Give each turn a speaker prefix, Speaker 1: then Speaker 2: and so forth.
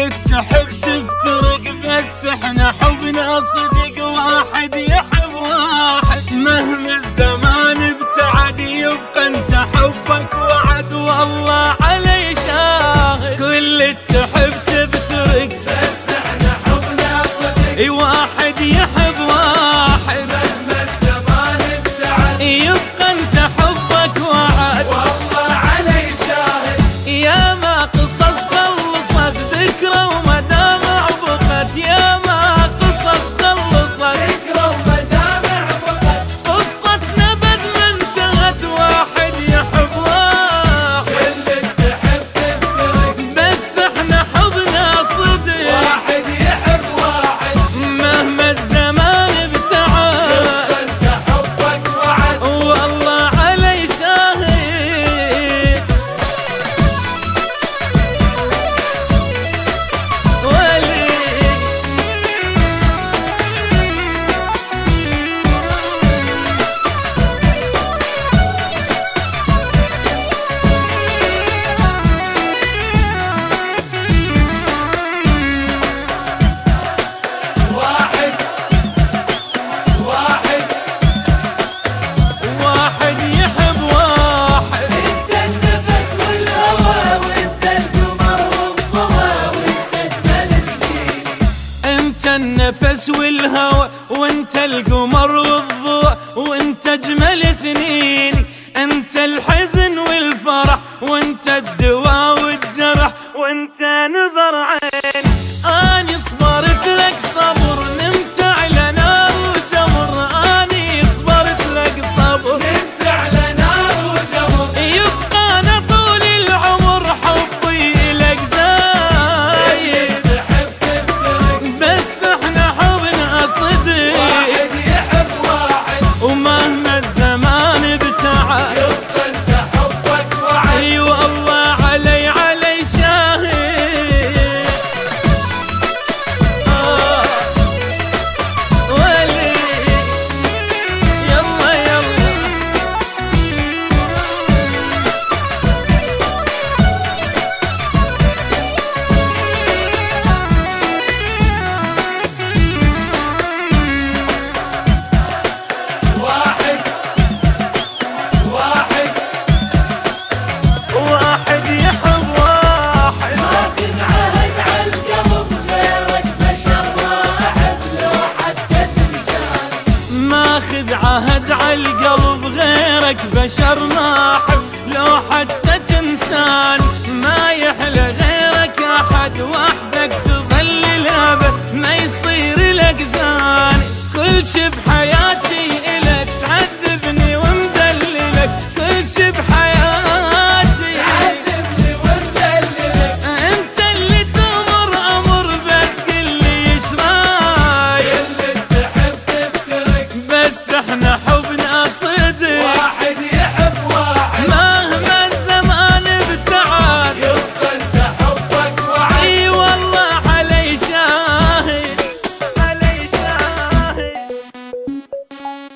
Speaker 1: اللي تحب تفترق، بس احنا حبنا صدق، واحد يحب واحد. مهما الزمان ابتعد يبقى انت حبك وعد، والله علي شاهد. كل اللي تحب تفترق،
Speaker 2: بس احنا حبنا صدق،
Speaker 1: واحد يحب واحد.
Speaker 2: مهما الزمان ابتعد
Speaker 1: يبقى انت حبك وعد،
Speaker 2: والله علي شاهد.
Speaker 1: يا ما قصص خلصت ذكرى ومدامع بقت، يا ما قصص خلصت
Speaker 2: ذكرى ومدامع بقت،
Speaker 1: قصتنا بد ما انتهت، واحد يحب واحد.
Speaker 2: كل تحب تفترق،
Speaker 1: بس احنا حبنا صدق،
Speaker 2: واحد يحب واحد.
Speaker 1: مهما الزمان ابتعد
Speaker 2: يبقى انت حبك وعد،
Speaker 1: والله علي شاهد. ولي
Speaker 2: واحد واحد
Speaker 1: واحد يحب واحد.
Speaker 2: انت النفس والهوى، وانت القمر والضوى، وانت اجمل سنين.
Speaker 1: انت النفس والهوى، وانت القمر والضوء، وانت اجمل سنين. انت الحزن والفرح، وانت الدواء والجرح، وانت نظر عين. اني صبرت لك صبر، نمت على نار وجمر. اني صبرت لك صبر،
Speaker 2: نمت على نار وجمر.
Speaker 1: يبقى انا طول العمر حبي لك زايد.
Speaker 2: تحب تفترق،
Speaker 1: بس احنا حبنا صدق،
Speaker 2: واحد يحب واحد.
Speaker 1: ومهما الزمان ابتعد
Speaker 2: يبقى انت حبك وعد،
Speaker 1: اي والله علي شاهد. ولي يلا يلا
Speaker 2: واحد واحد.
Speaker 1: واحد يحب واحد.
Speaker 2: ماخذ عهد عالقلب غيرك بشر، ما احب لو حتى تنسان.
Speaker 1: ماخذ عهد عالقلب غيرك بشر، ما احب لو حتى تنسان. ما يحلى غيرك احد، وحدك تظل الابد، ما يصير لك ثاني. كل شي بحياتك